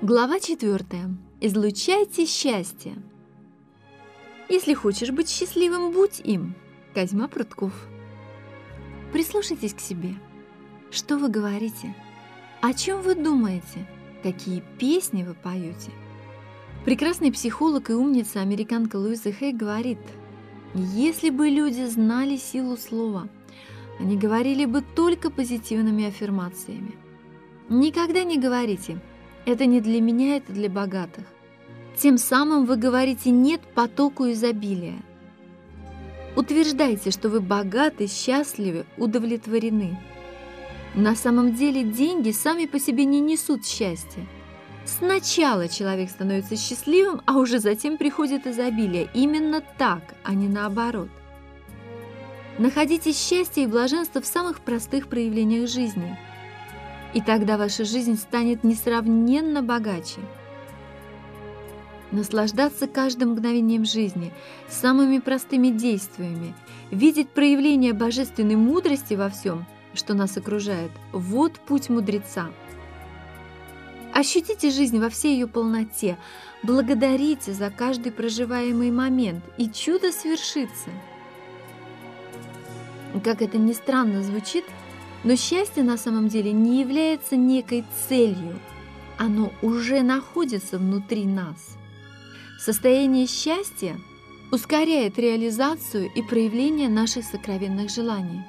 Глава 4. Излучайте счастье. Если хочешь быть счастливым, будь им. Козьма Прутков. Прислушайтесь к себе. Что вы говорите? О чем вы думаете? Какие песни вы поете? Прекрасный психолог и умница американка Луиза Хей говорит: если бы люди знали силу слова, они говорили бы только позитивными аффирмациями. Никогда не говорите: это не для меня, это для богатых. Тем самым вы говорите «нет» потоку изобилия. Утверждайте, что вы богаты, счастливы, удовлетворены. На самом деле деньги сами по себе не несут счастья. Сначала человек становится счастливым, а уже затем приходит изобилие. Именно так, а не наоборот. Находите счастье и блаженство в самых простых проявлениях жизни. И тогда ваша жизнь станет несравненно богаче. Наслаждаться каждым мгновением жизни, самыми простыми действиями, видеть проявление божественной мудрости во всем, что нас окружает – вот путь мудреца. Ощутите жизнь во всей ее полноте, благодарите за каждый проживаемый момент, и чудо свершится. Как это ни странно звучит, но счастье на самом деле не является некой целью, оно уже находится внутри нас. Состояние счастья ускоряет реализацию и проявление наших сокровенных желаний.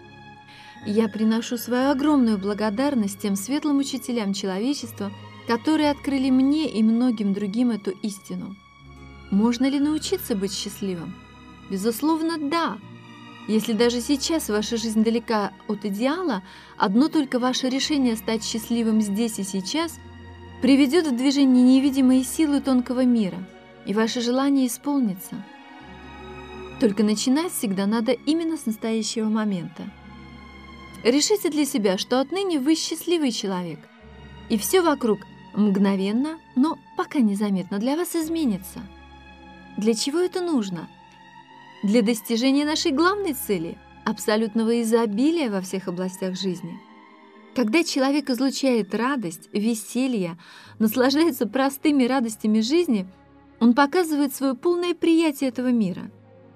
Я приношу свою огромную благодарность тем светлым учителям человечества, которые открыли мне и многим другим эту истину. Можно ли научиться быть счастливым? Безусловно, да. Если даже сейчас ваша жизнь далека от идеала, одно только ваше решение стать счастливым здесь и сейчас приведет в движение невидимые силы тонкого мира, и ваше желание исполнится. Только начинать всегда надо именно с настоящего момента. Решите для себя, что отныне вы счастливый человек, и все вокруг мгновенно, но пока незаметно для вас изменится. Для чего это нужно? Для достижения нашей главной цели – абсолютного изобилия во всех областях жизни. Когда человек излучает радость, веселье, наслаждается простыми радостями жизни, он показывает свое полное приятие этого мира.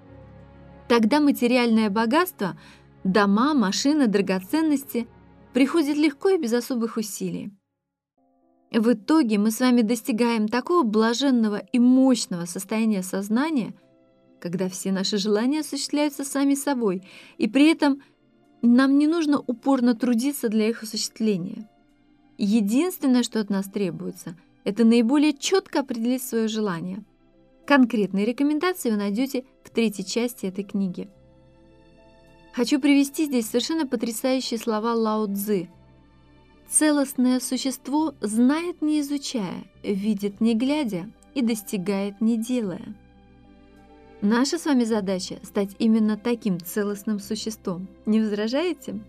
Тогда материальное богатство – дома, машины, драгоценности – приходит легко и без особых усилий. В итоге мы с вами достигаем такого блаженного и мощного состояния сознания, когда все наши желания осуществляются сами собой, и при этом нам не нужно упорно трудиться для их осуществления. Единственное, что от нас требуется, это наиболее четко определить свое желание. Конкретные рекомендации вы найдете в 3-й части этой книги. Хочу привести здесь совершенно потрясающие слова Лао Цзы. «Целостное существо знает, не изучая, видит, не глядя, и достигает, не делая». Наша с вами задача – стать именно таким целостным существом. Не возражаете?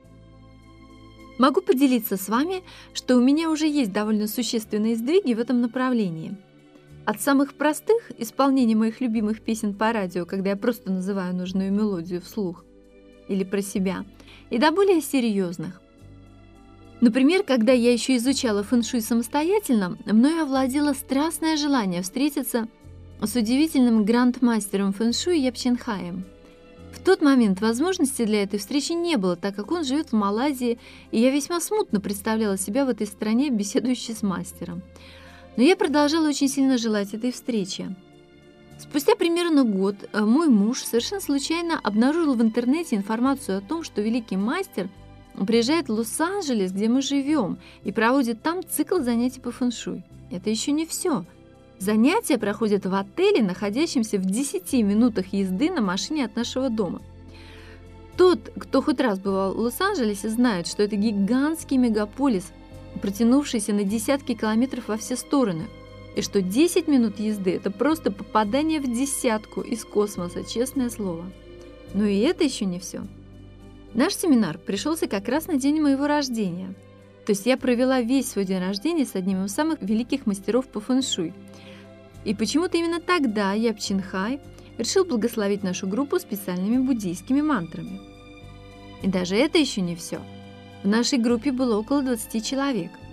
Могу поделиться с вами, что у меня уже есть довольно существенные сдвиги в этом направлении. От самых простых – исполнения моих любимых песен по радио, когда я просто называю нужную мелодию вслух или про себя, и до более серьезных. Например, когда я еще изучала фэн-шуй самостоятельно, мною овладело страстное желание встретиться с удивительным грандмастером фэн-шуй Япчинхаем. В тот момент возможности для этой встречи не было, так как он живет в Малайзии, и я весьма смутно представляла себя в этой стране, беседующей с мастером. Но я продолжала очень сильно желать этой встречи. Спустя примерно год мой муж совершенно случайно обнаружил в интернете информацию о том, что великий мастер приезжает в Лос-Анджелес, где мы живем, и проводит там цикл занятий по фэн-шуй. Это еще не все. Занятия проходят в отеле, находящемся в 10 минутах езды на машине от нашего дома. Тот, кто хоть раз бывал в Лос-Анджелесе, знает, что это гигантский мегаполис, протянувшийся на десятки километров во все стороны, и что 10 минут езды – это просто попадание в десятку из космоса, честное слово. Но и это еще не все. Наш семинар пришелся как раз на день моего рождения. То есть я провела весь свой день рождения с одним из самых великих мастеров по фэн-шуй. И почему-то именно тогда Япчинхай решил благословить нашу группу специальными буддийскими мантрами. И даже это еще не все. В нашей группе было около 20 человек.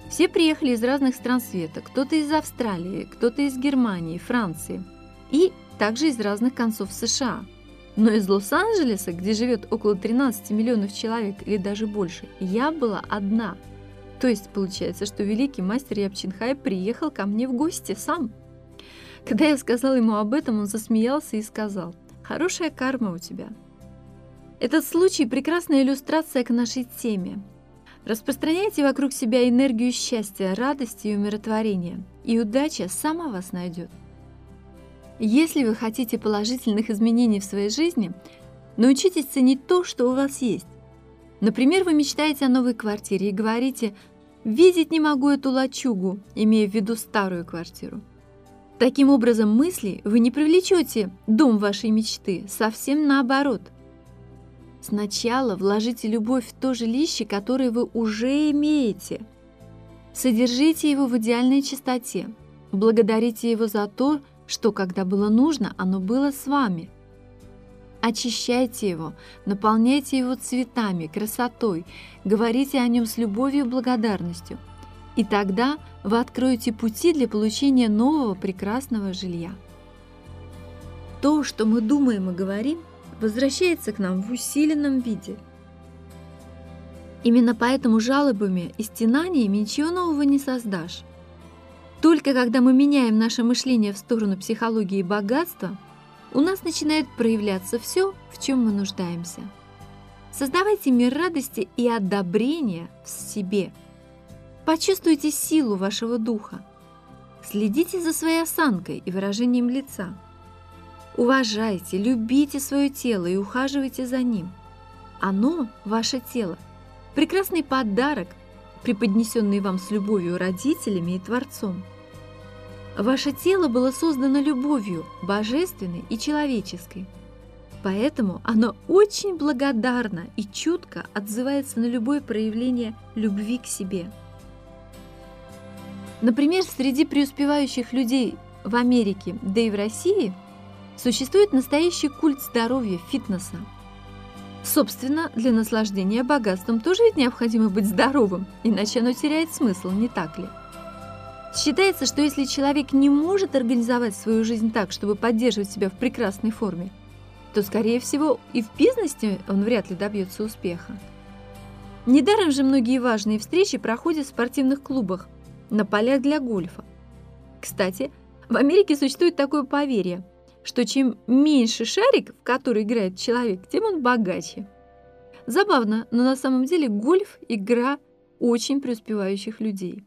Все приехали из разных стран света, кто-то из Австралии, кто-то из Германии, Франции и также из разных концов США. Но из Лос-Анджелеса, где живет около 13 миллионов человек или даже больше, я была одна. То есть получается, что великий мастер Япчинхай приехал ко мне в гости сам. Когда я сказала ему об этом, он засмеялся и сказал: «Хорошая карма у тебя». Этот случай – прекрасная иллюстрация к нашей теме. Распространяйте вокруг себя энергию счастья, радости и умиротворения, и удача сама вас найдет. Если вы хотите положительных изменений в своей жизни, научитесь ценить то, что у вас есть. Например, вы мечтаете о новой квартире и говорите: «Видеть не могу эту лачугу», имея в виду старую квартиру. Таким образом, мысли вы не привлечете дом вашей мечты, совсем наоборот. Сначала вложите любовь в то жилище, которое вы уже имеете. Содержите его в идеальной чистоте. Благодарите его за то, что, когда было нужно, оно было с вами. Очищайте его, наполняйте его цветами, красотой, говорите о нем с любовью и благодарностью. И тогда вы откроете пути для получения нового прекрасного жилья. То, что мы думаем и говорим, возвращается к нам в усиленном виде. Именно поэтому жалобами и стенаниями ничего нового не создашь. Только когда мы меняем наше мышление в сторону психологии и богатства, у нас начинает проявляться все, в чем мы нуждаемся. Создавайте мир радости и одобрения в себе. Почувствуйте силу вашего духа. Следите за своей осанкой и выражением лица. Уважайте, любите свое тело и ухаживайте за ним. Оно, ваше тело, прекрасный подарок, преподнесенный вам с любовью родителями и Творцом. Ваше тело было создано любовью, божественной и человеческой. Поэтому оно очень благодарно и чутко отзывается на любое проявление любви к себе. Например, среди преуспевающих людей в Америке, да и в России, существует настоящий культ здоровья, фитнеса. Собственно, для наслаждения богатством тоже ведь необходимо быть здоровым, иначе оно теряет смысл, не так ли? Считается, что если человек не может организовать свою жизнь так, чтобы поддерживать себя в прекрасной форме, то, скорее всего, и в бизнесе он вряд ли добьется успеха. Недаром же многие важные встречи проходят в спортивных клубах, на полях для гольфа. Кстати, в Америке существует такое поверье, что чем меньше шарик, в который играет человек, тем он богаче. Забавно, но на самом деле гольф – игра очень преуспевающих людей.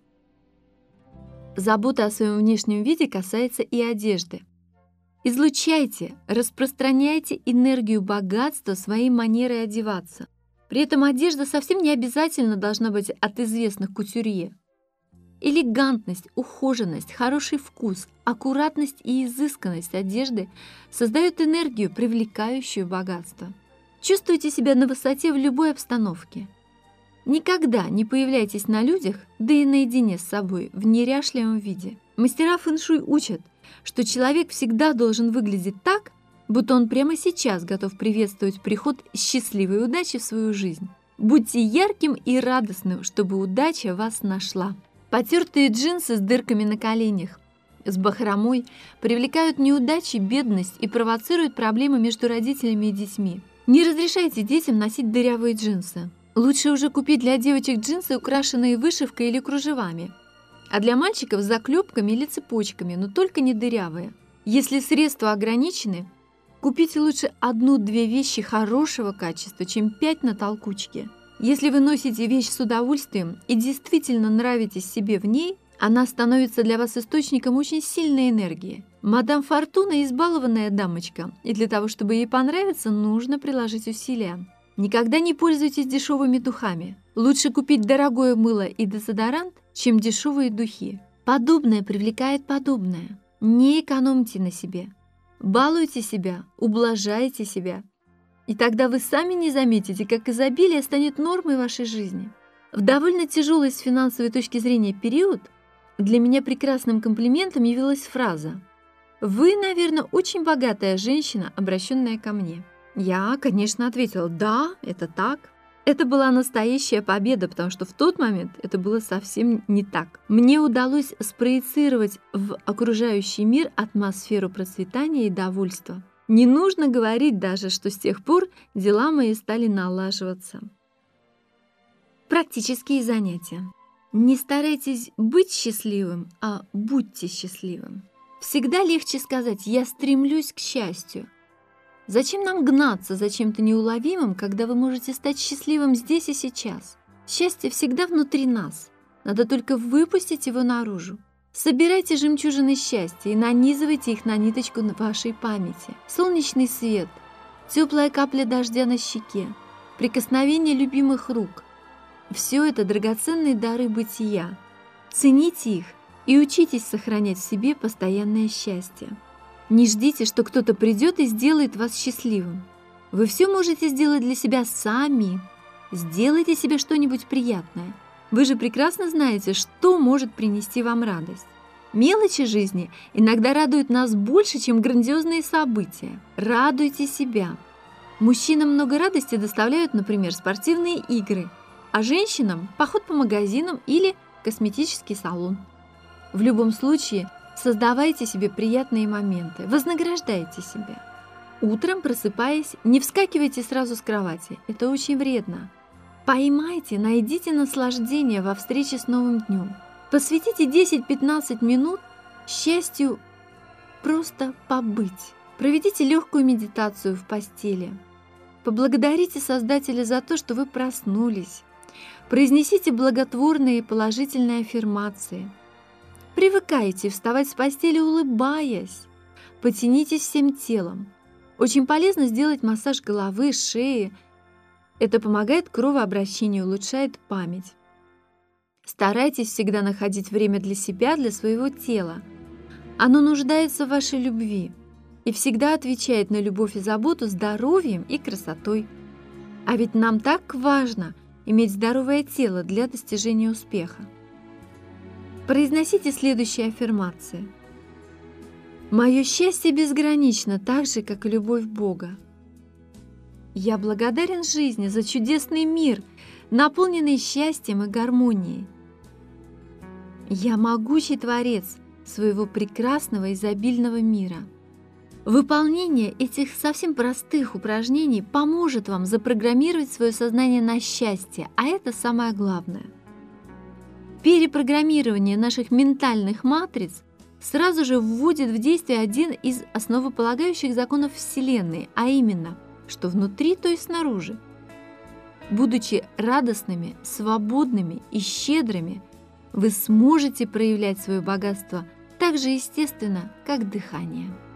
Забота о своем внешнем виде касается и одежды. Излучайте, распространяйте энергию богатства своей манерой одеваться. При этом одежда совсем не обязательно должна быть от известных кутюрье. Элегантность, ухоженность, хороший вкус, аккуратность и изысканность одежды создают энергию, привлекающую богатство. Чувствуйте себя на высоте в любой обстановке. Никогда не появляйтесь на людях, да и наедине с собой, в неряшливом виде. Мастера фэн-шуй учат, что человек всегда должен выглядеть так, будто он прямо сейчас готов приветствовать приход счастливой удачи в свою жизнь. Будьте ярким и радостным, чтобы удача вас нашла. Потертые джинсы с дырками на коленях, с бахромой привлекают неудачи, бедность и провоцируют проблемы между родителями и детьми. Не разрешайте детям носить дырявые джинсы. Лучше уже купить для девочек джинсы, украшенные вышивкой или кружевами, а для мальчиков с заклепками или цепочками, но только не дырявые. Если средства ограничены, купите лучше 1-2 вещи хорошего качества, чем 5 на толкучке. Если вы носите вещь с удовольствием и действительно нравитесь себе в ней, она становится для вас источником очень сильной энергии. Мадам Фортуна – избалованная дамочка, и для того, чтобы ей понравиться, нужно приложить усилия. Никогда не пользуйтесь дешевыми духами. Лучше купить дорогое мыло и дезодорант, чем дешевые духи. Подобное привлекает подобное. Не экономьте на себе. Балуйте себя, ублажайте себя. И тогда вы сами не заметите, как изобилие станет нормой вашей жизни. В довольно тяжелый с финансовой точки зрения период для меня прекрасным комплиментом явилась фраза: «Вы, наверное, очень богатая женщина, обращенная ко мне». Я, конечно, ответила: «Да, это так». Это была настоящая победа, потому что в тот момент это было совсем не так. Мне удалось спроецировать в окружающий мир атмосферу процветания и довольства. Не нужно говорить даже, что с тех пор дела мои стали налаживаться. Практические занятия. Не старайтесь быть счастливым, а будьте счастливым. Всегда легче сказать «я стремлюсь к счастью». Зачем нам гнаться за чем-то неуловимым, когда вы можете стать счастливым здесь и сейчас? Счастье всегда внутри нас. Надо только выпустить его наружу. Собирайте жемчужины счастья и нанизывайте их на ниточку вашей памяти. Солнечный свет, теплая капля дождя на щеке, прикосновение любимых рук. Все это драгоценные дары бытия. Цените их и учитесь сохранять в себе постоянное счастье. Не ждите, что кто-то придет и сделает вас счастливым. Вы все можете сделать для себя сами. Сделайте себе что-нибудь приятное. Вы же прекрасно знаете, что может принести вам радость. Мелочи жизни иногда радуют нас больше, чем грандиозные события. Радуйте себя. Мужчинам много радости доставляют, например, спортивные игры, а женщинам – поход по магазинам или косметический салон. В любом случае, создавайте себе приятные моменты, вознаграждайте себя. Утром, просыпаясь, не вскакивайте сразу с кровати, это очень вредно. Поймайте, найдите наслаждение во встрече с новым днем. Посвятите 10-15 минут счастью просто побыть. Проведите легкую медитацию в постели. Поблагодарите Создателя за то, что вы проснулись. Произнесите благотворные и положительные аффирмации. Привыкайте вставать с постели, улыбаясь. Потянитесь всем телом. Очень полезно сделать массаж головы, шеи. Это помогает кровообращению, улучшает память. Старайтесь всегда находить время для себя, для своего тела. Оно нуждается в вашей любви и всегда отвечает на любовь и заботу здоровьем и красотой. А ведь нам так важно иметь здоровое тело для достижения успеха. Произносите следующие аффирмации. «Мое счастье безгранично, так же, как и любовь Бога. Я благодарен жизни за чудесный мир, наполненный счастьем и гармонией. Я могучий творец своего прекрасного изобильного мира». Выполнение этих совсем простых упражнений поможет вам запрограммировать свое сознание на счастье, а это самое главное. Перепрограммирование наших ментальных матриц сразу же вводит в действие один из основополагающих законов Вселенной, а именно, что внутри, то и снаружи. Будучи радостными, свободными и щедрыми, вы сможете проявлять свое богатство так же естественно, как дыхание.